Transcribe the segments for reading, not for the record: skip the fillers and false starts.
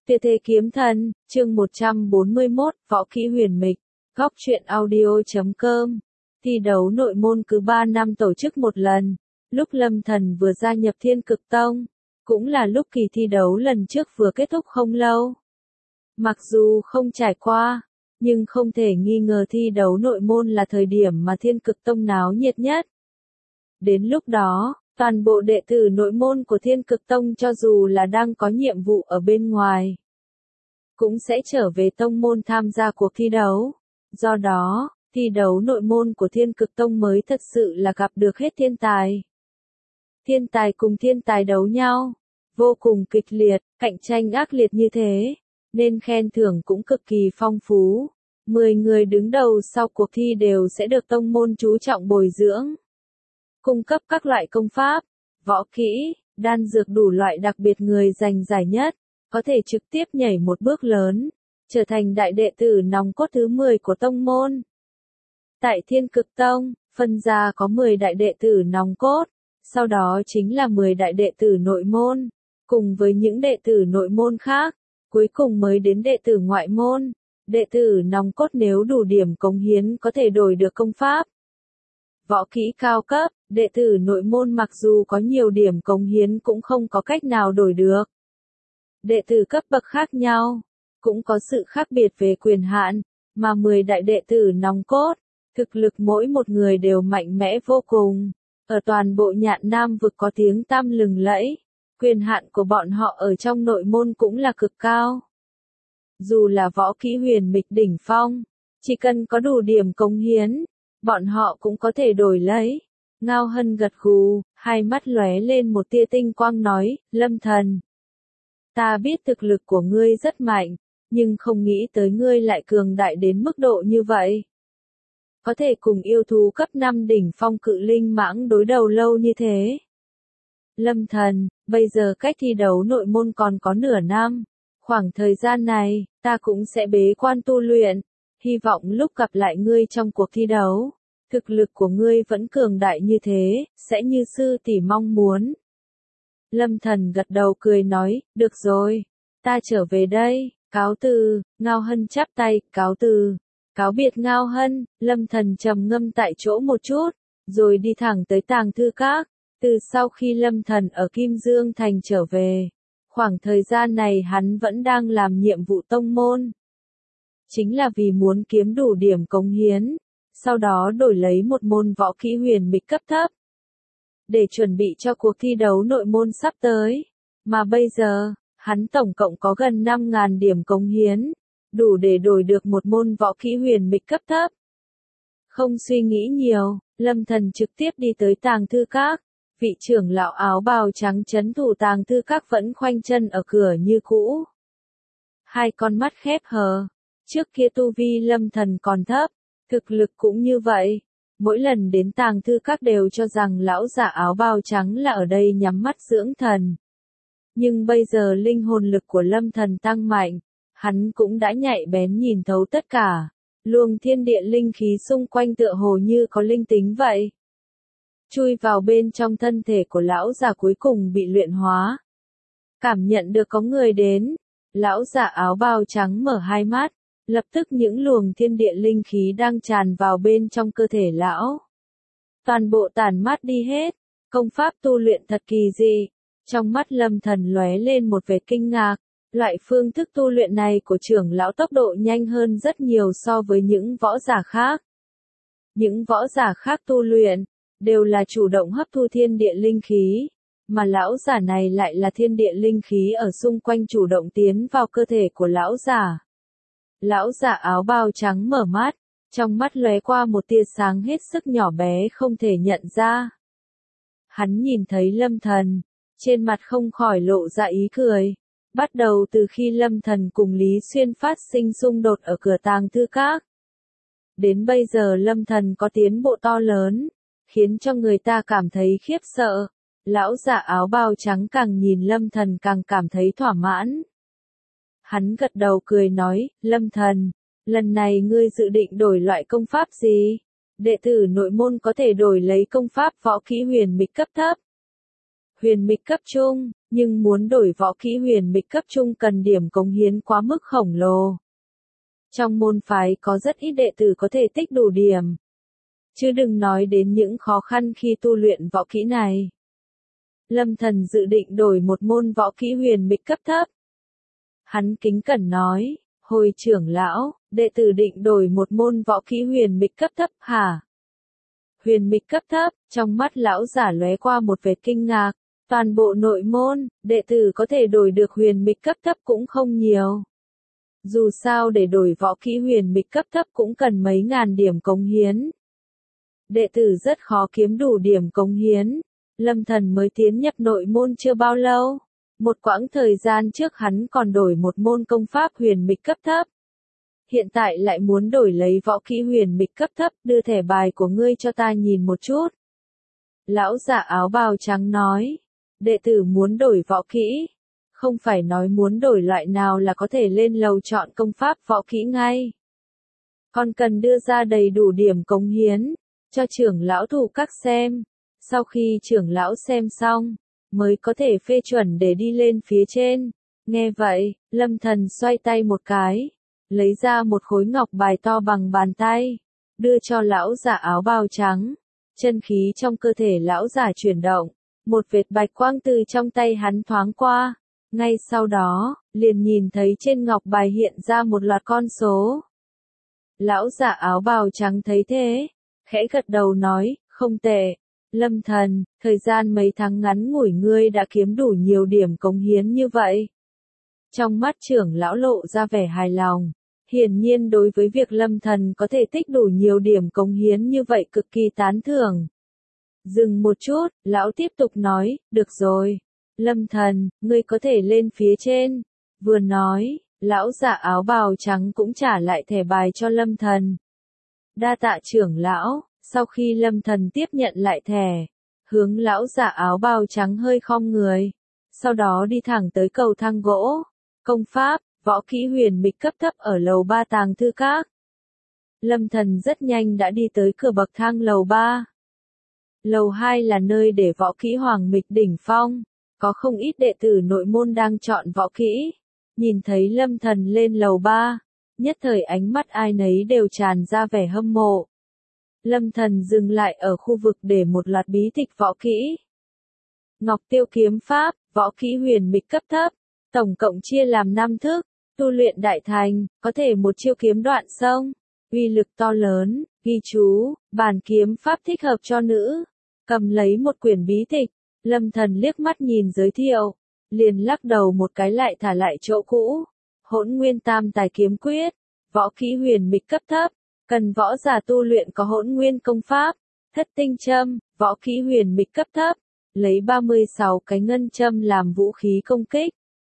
Tuyệt thế kiếm thần, chương 141, võ kỹ huyền mịch, góc truyện audio.com. Thi đấu nội môn cứ 3 năm tổ chức một lần. Lúc Lâm Thần vừa gia nhập Thiên Cực Tông, cũng là lúc kỳ thi đấu lần trước vừa kết thúc không lâu. Mặc dù không trải qua, nhưng không thể nghi ngờ thi đấu nội môn là thời điểm mà Thiên Cực Tông náo nhiệt nhất. Đến lúc đó, toàn bộ đệ tử nội môn của Thiên Cực Tông cho dù là đang có nhiệm vụ ở bên ngoài, cũng sẽ trở về tông môn tham gia cuộc thi đấu. Do đó, thi đấu nội môn của Thiên Cực Tông mới thật sự là gặp được hết thiên tài. Thiên tài cùng thiên tài đấu nhau, vô cùng kịch liệt, cạnh tranh ác liệt như thế, nên khen thưởng cũng cực kỳ phong phú. 10 người đứng đầu sau cuộc thi đều sẽ được tông môn chú trọng bồi dưỡng, cung cấp các loại công pháp, võ kỹ, đan dược đủ loại, đặc biệt người giành giải nhất, có thể trực tiếp nhảy một bước lớn, trở thành đại đệ tử nòng cốt thứ 10 của tông môn. Tại Thiên Cực Tông, phân ra có 10 đại đệ tử nòng cốt, sau đó chính là 10 đại đệ tử nội môn, cùng với những đệ tử nội môn khác, cuối cùng mới đến đệ tử ngoại môn. Đệ tử nòng cốt nếu đủ điểm cống hiến có thể đổi được công pháp, võ kỹ cao cấp. Đệ tử nội môn mặc dù có nhiều điểm cống hiến cũng không có cách nào đổi được. Đệ tử cấp bậc khác nhau, cũng có sự khác biệt về quyền hạn, mà 10 đại đệ tử nòng cốt, thực lực mỗi một người đều mạnh mẽ vô cùng. Ở toàn bộ Nhạn Nam vực có tiếng tăm lừng lẫy, quyền hạn của bọn họ ở trong nội môn cũng là cực cao. Dù là võ kỹ huyền mịch đỉnh phong, chỉ cần có đủ điểm cống hiến, bọn họ cũng có thể đổi lấy. Ngao Hân gật gù, hai mắt lóe lên một tia tinh quang nói, Lâm Thần, ta biết thực lực của ngươi rất mạnh, nhưng không nghĩ tới ngươi lại cường đại đến mức độ như vậy. Có thể cùng yêu thú cấp 5 đỉnh phong cự linh mãng đối đầu lâu như thế. Lâm Thần, bây giờ cách thi đấu nội môn còn có nửa năm, khoảng thời gian này, ta cũng sẽ bế quan tu luyện, hy vọng lúc gặp lại ngươi trong cuộc thi đấu, thực lực của ngươi vẫn cường đại như thế, sẽ như sư tỷ mong muốn. Lâm Thần gật đầu cười nói, được rồi, ta trở về đây, cáo từ. Ngao Hân chắp tay, cáo từ. Cáo biệt Ngao Hân, Lâm Thần trầm ngâm tại chỗ một chút, rồi đi thẳng tới Tàng Thư Các. Từ sau khi Lâm Thần ở Kim Dương Thành trở về, khoảng thời gian này hắn vẫn đang làm nhiệm vụ tông môn. Chính là vì muốn kiếm đủ điểm cống hiến, sau đó đổi lấy một môn võ kỹ huyền mịch cấp thấp, để chuẩn bị cho cuộc thi đấu nội môn sắp tới. Mà bây giờ, hắn tổng cộng có gần 5.000 điểm cống hiến, đủ để đổi được một môn võ kỹ huyền mịch cấp thấp. Không suy nghĩ nhiều, Lâm Thần trực tiếp đi tới Tàng Thư Các. Vị trưởng lão áo bào trắng trấn thủ Tàng Thư Các vẫn khoanh chân ở cửa như cũ. Hai con mắt khép hờ, trước kia tu vi Lâm Thần còn thấp, thực lực cũng như vậy. Mỗi lần đến Tàng Thư Các đều cho rằng lão giả áo bào trắng là ở đây nhắm mắt dưỡng thần. Nhưng bây giờ linh hồn lực của Lâm Thần tăng mạnh, hắn cũng đã nhạy bén nhìn thấu tất cả. Luồng thiên địa linh khí xung quanh tựa hồ như có linh tính vậy. Chui vào bên trong thân thể của lão già cuối cùng bị luyện hóa. Cảm nhận được có người đến, lão già áo bào trắng mở hai mắt, lập tức những luồng thiên địa linh khí đang tràn vào bên trong cơ thể lão. Toàn bộ tản mát đi hết, công pháp tu luyện thật kỳ dị. Trong mắt Lâm Thần lóe lên một vẻ kinh ngạc, loại phương thức tu luyện này của trưởng lão tốc độ nhanh hơn rất nhiều so với những võ giả khác. Những võ giả khác tu luyện, đều là chủ động hấp thu thiên địa linh khí, mà lão giả này lại là thiên địa linh khí ở xung quanh chủ động tiến vào cơ thể của lão giả. Lão giả áo bào trắng mở mắt, trong mắt lóe qua một tia sáng hết sức nhỏ bé không thể nhận ra. Hắn nhìn thấy Lâm Thần, trên mặt không khỏi lộ ra ý cười. Bắt đầu từ khi Lâm Thần cùng Lý Xuyên phát sinh xung đột ở cửa Tàng Thư Các, đến bây giờ Lâm Thần có tiến bộ to lớn, khiến cho người ta cảm thấy khiếp sợ. Lão giả áo bào trắng càng nhìn Lâm Thần càng cảm thấy thỏa mãn. Hắn gật đầu cười nói, Lâm Thần, lần này ngươi dự định đổi loại công pháp gì? Đệ tử nội môn có thể đổi lấy công pháp võ kỹ huyền mịch cấp thấp. huyền mịch cấp trung, nhưng muốn đổi võ kỹ huyền mịch cấp trung cần điểm cống hiến quá mức khổng lồ. Trong môn phái có rất ít đệ tử có thể tích đủ điểm. Chứ đừng nói đến những khó khăn khi tu luyện võ kỹ này. Lâm Thần dự định đổi một môn võ kỹ huyền mịch cấp thấp. Hắn kính cẩn nói, hồi trưởng lão, đệ tử định đổi một môn võ kỹ huyền mịch cấp thấp hả? Huyền mịch cấp thấp, trong mắt lão giả lóe qua một vệt kinh ngạc. Toàn bộ nội môn, đệ tử có thể đổi được huyền mịch cấp thấp cũng không nhiều. Dù sao để đổi võ kỹ huyền mịch cấp thấp cũng cần mấy ngàn điểm cống hiến. Đệ tử rất khó kiếm đủ điểm cống hiến. Lâm Thần mới tiến nhập nội môn chưa bao lâu. Một quãng thời gian trước hắn còn đổi một môn công pháp huyền mịch cấp thấp. Hiện tại lại muốn đổi lấy võ kỹ huyền mịch cấp thấp, đưa thẻ bài của ngươi cho ta nhìn một chút. Lão giả áo bào trắng nói, đệ tử muốn đổi võ kỹ. Không phải nói muốn đổi loại nào là có thể lên lầu chọn công pháp võ kỹ ngay. Còn cần đưa ra đầy đủ điểm cống hiến, cho trưởng lão thủ các xem. Sau khi trưởng lão xem xong, mới có thể phê chuẩn để đi lên phía trên. Nghe vậy, Lâm Thần xoay tay một cái, lấy ra một khối ngọc bài to bằng bàn tay, đưa cho lão giả áo bào trắng. Chân khí trong cơ thể lão giả chuyển động, một vệt bạch quang từ trong tay hắn thoáng qua. Ngay sau đó, liền nhìn thấy trên ngọc bài hiện ra một loạt con số. Lão giả áo bào trắng thấy thế, khẽ gật đầu nói, không tệ. Lâm Thần, thời gian mấy tháng ngắn ngủi ngươi đã kiếm đủ nhiều điểm cống hiến như vậy. Trong mắt trưởng lão lộ ra vẻ hài lòng, hiển nhiên đối với việc Lâm Thần có thể tích đủ nhiều điểm cống hiến như vậy cực kỳ tán thưởng. Dừng một chút, lão tiếp tục nói, được rồi. Lâm Thần, ngươi có thể lên phía trên. Vừa nói, lão giả áo bào trắng cũng trả lại thẻ bài cho Lâm Thần. Đa tạ trưởng lão. Sau khi Lâm Thần tiếp nhận lại thẻ, hướng lão giả áo bào trắng hơi khom người, sau đó đi thẳng tới cầu thang gỗ, công pháp, võ kỹ huyền mịch cấp thấp ở lầu 3 tàng thư các. Lâm Thần rất nhanh đã đi tới cửa bậc thang lầu 3. Lầu 2 là nơi để võ kỹ hoàng mịch đỉnh phong, có không ít đệ tử nội môn đang chọn võ kỹ. Nhìn thấy Lâm Thần lên lầu 3, nhất thời ánh mắt ai nấy đều tràn ra vẻ hâm mộ. Lâm Thần dừng lại ở khu vực để một loạt bí tịch võ kỹ. Ngọc Tiêu kiếm pháp, võ kỹ huyền mịch cấp thấp, tổng cộng chia làm 5 thức, tu luyện đại thành, có thể một chiêu kiếm đoạn sông, uy lực to lớn, ghi chú, bản kiếm pháp thích hợp cho nữ. Cầm lấy một quyển bí tịch, Lâm Thần liếc mắt nhìn giới thiệu, liền lắc đầu một cái lại thả lại chỗ cũ. Hỗn Nguyên Tam Tài kiếm quyết, võ kỹ huyền mịch cấp thấp. Cần võ giả tu luyện có hỗn nguyên công pháp, thất tinh châm, võ kỹ huyền mịch cấp thấp, lấy 36 cái ngân châm làm vũ khí công kích.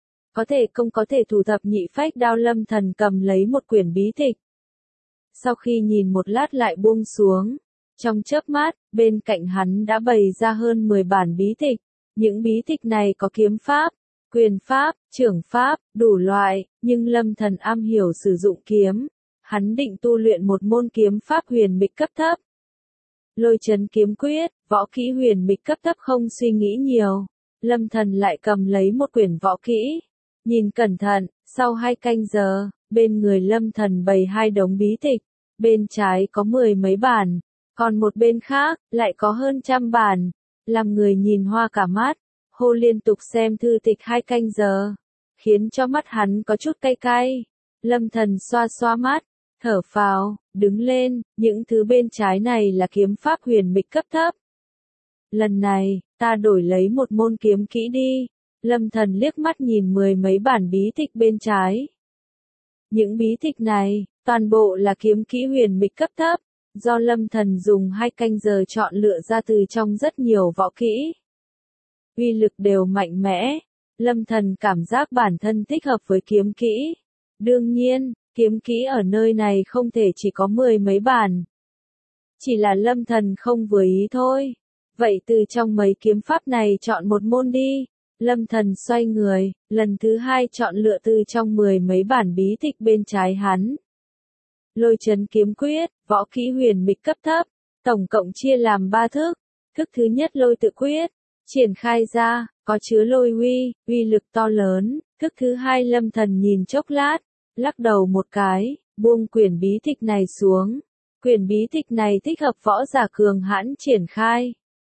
Có thể thủ thập nhị phách đao. Lâm Thần cầm lấy một quyển bí tịch. Sau khi nhìn một lát lại buông xuống, trong chớp mắt, bên cạnh hắn đã bày ra hơn 10 bản bí tịch. Những bí tịch này có kiếm pháp, quyền pháp, trưởng pháp, đủ loại, nhưng Lâm Thần am hiểu sử dụng kiếm. Hắn định tu luyện một môn kiếm pháp huyền mịch cấp thấp. Lôi chấn kiếm quyết, võ kỹ huyền mịch cấp thấp. Không suy nghĩ nhiều, Lâm Thần lại cầm lấy một quyển võ kỹ. Nhìn cẩn thận, sau 2 canh giờ, bên người Lâm Thần bày 2 đống bí tịch. Bên trái có 10 mấy bản, còn một bên khác, lại có hơn 100 bản. Làm người nhìn hoa cả mắt, hô liên tục xem thư tịch 2 canh giờ, khiến cho mắt hắn có chút cay cay. Lâm Thần xoa xoa mắt, thở phào, đứng lên, những thứ bên trái này là kiếm pháp huyền mịch cấp thấp. Lần này, ta đổi lấy một môn kiếm kỹ đi. Lâm Thần liếc mắt nhìn 10 mấy bản bí tịch bên trái. Những bí tịch này, toàn bộ là kiếm kỹ huyền mịch cấp thấp, do Lâm Thần dùng 2 canh giờ chọn lựa ra từ trong rất nhiều võ kỹ. Uy lực đều mạnh mẽ, Lâm Thần cảm giác bản thân thích hợp với kiếm kỹ. Đương nhiên, kiếm kỹ ở nơi này không thể chỉ có 10 mấy bản. Chỉ là Lâm Thần không vừa ý thôi. Vậy từ trong mấy kiếm pháp này chọn một môn đi. Lâm Thần xoay người, lần thứ 2 chọn lựa từ trong 10 mấy bản bí tịch bên trái hắn. Lôi chấn kiếm quyết, võ kỹ huyền mịch cấp thấp, tổng cộng chia làm 3 thức. Thức thứ nhất lôi tự quyết, triển khai ra, có chứa lôi uy lực to lớn. Thức thứ hai Lâm Thần nhìn chốc lát, lắc đầu một cái, buông quyển bí tịch này xuống. Quyển bí tịch này thích hợp võ giả cường hãn triển khai.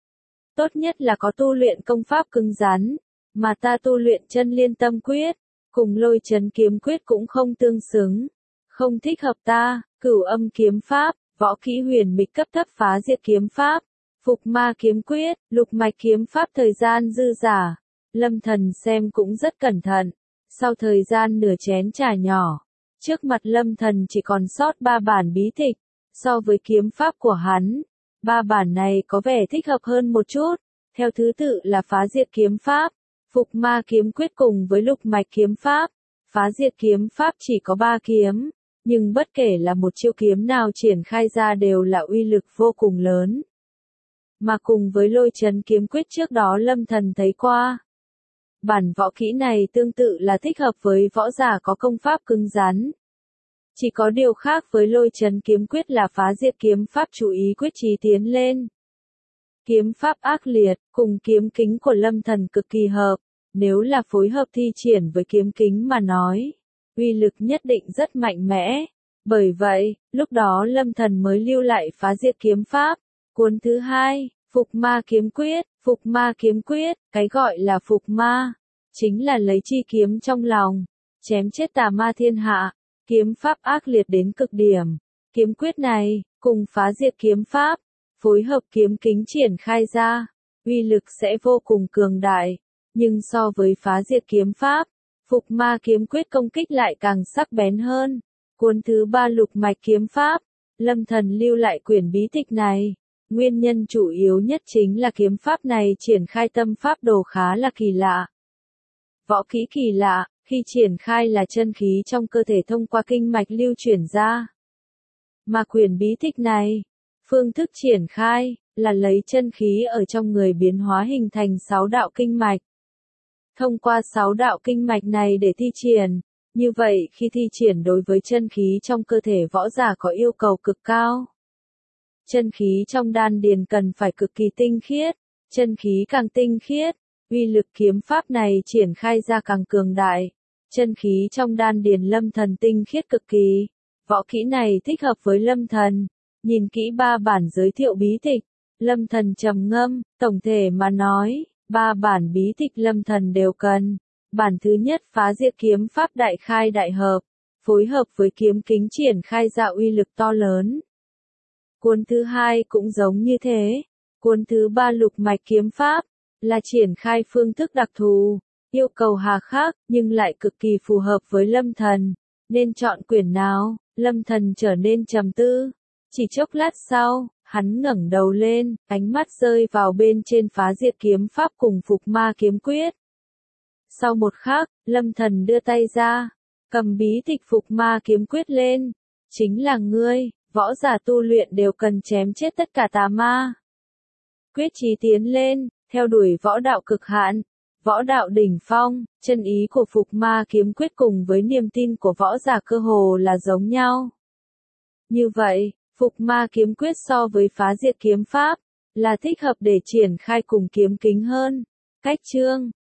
Tốt nhất là có tu luyện công pháp cứng rắn, mà ta tu luyện chân liên tâm quyết, cùng lôi chấn kiếm quyết cũng không tương xứng. Không thích hợp ta, cửu âm kiếm pháp, võ kỹ huyền mịch cấp thấp phá diệt kiếm pháp, phục ma kiếm quyết, lục mạch kiếm pháp thời gian dư giả. Lâm Thần xem cũng rất cẩn thận. Sau thời gian nửa chén trà nhỏ, trước mặt Lâm Thần chỉ còn sót 3 bản bí tịch. So với kiếm pháp của hắn, 3 bản này có vẻ thích hợp hơn một chút. Theo thứ tự là phá diệt kiếm pháp, phục ma kiếm quyết cùng với lục mạch kiếm pháp. Phá diệt kiếm pháp chỉ có 3 kiếm, nhưng bất kể là một chiêu kiếm nào triển khai ra đều là uy lực vô cùng lớn. Mà cùng với lôi chấn kiếm quyết trước đó Lâm Thần thấy qua. Bản võ kỹ này tương tự là thích hợp với võ giả có công pháp cứng rắn. Chỉ có điều khác với lôi chấn kiếm quyết là phá diệt kiếm pháp chú ý quyết chí tiến lên. Kiếm pháp ác liệt, cùng kiếm kính của Lâm Thần cực kỳ hợp, nếu là phối hợp thi triển với kiếm kính mà nói, uy lực nhất định rất mạnh mẽ. Bởi vậy, lúc đó Lâm Thần mới lưu lại phá diệt kiếm pháp. Cuốn thứ hai, phục ma kiếm quyết. Phục ma kiếm quyết, cái gọi là phục ma, chính là lấy chi kiếm trong lòng, chém chết tà ma thiên hạ. Kiếm pháp ác liệt đến cực điểm. Kiếm quyết này, cùng phá diệt kiếm pháp, phối hợp kiếm kính triển khai ra, uy lực sẽ vô cùng cường đại. Nhưng so với phá diệt kiếm pháp, phục ma kiếm quyết công kích lại càng sắc bén hơn. Cuốn thứ 3 lục mạch kiếm pháp, Lâm Thần lưu lại quyển bí tịch này. Nguyên nhân chủ yếu nhất chính là kiếm pháp này triển khai tâm pháp đồ khá là kỳ lạ. Võ kỹ kỳ lạ, khi triển khai là chân khí trong cơ thể thông qua kinh mạch lưu chuyển ra. Mà quyển bí tịch này, phương thức triển khai, là lấy chân khí ở trong người biến hóa hình thành 6 đạo kinh mạch. Thông qua 6 đạo kinh mạch này để thi triển, như vậy khi thi triển đối với chân khí trong cơ thể võ giả có yêu cầu cực cao. Chân khí trong đan điền cần phải cực kỳ tinh khiết, chân khí càng tinh khiết, uy lực kiếm pháp này triển khai ra càng cường đại. Chân khí trong đan điền Lâm Thần tinh khiết cực kỳ. Võ kỹ này thích hợp với Lâm Thần. Nhìn kỹ 3 bản giới thiệu bí tịch, Lâm Thần trầm ngâm, tổng thể mà nói, 3 bản bí tịch Lâm Thần đều cần. Bản thứ nhất phá diệt kiếm pháp đại khai đại hợp, phối hợp với kiếm kính triển khai ra uy lực to lớn. Cuốn thứ hai cũng giống như thế. Cuốn thứ 3 lục mạch kiếm pháp, là triển khai phương thức đặc thù, yêu cầu hà khắc, nhưng lại cực kỳ phù hợp với Lâm Thần. Nên chọn quyển nào? Lâm Thần trở nên trầm tư. Chỉ chốc lát sau, hắn ngẩng đầu lên, ánh mắt rơi vào bên trên phá diệt kiếm pháp cùng phục ma kiếm quyết. Sau một khắc, Lâm Thần đưa tay ra, cầm bí tịch phục ma kiếm quyết lên. Chính là ngươi, võ giả tu luyện đều cần chém chết tất cả tà ma. Quyết chí tiến lên, theo đuổi võ đạo cực hạn, võ đạo đỉnh phong, chân ý của phục ma kiếm quyết cùng với niềm tin của võ giả cơ hồ là giống nhau. Như vậy, phục ma kiếm quyết so với phá diệt kiếm pháp, là thích hợp để triển khai cùng kiếm kính hơn. Cách chương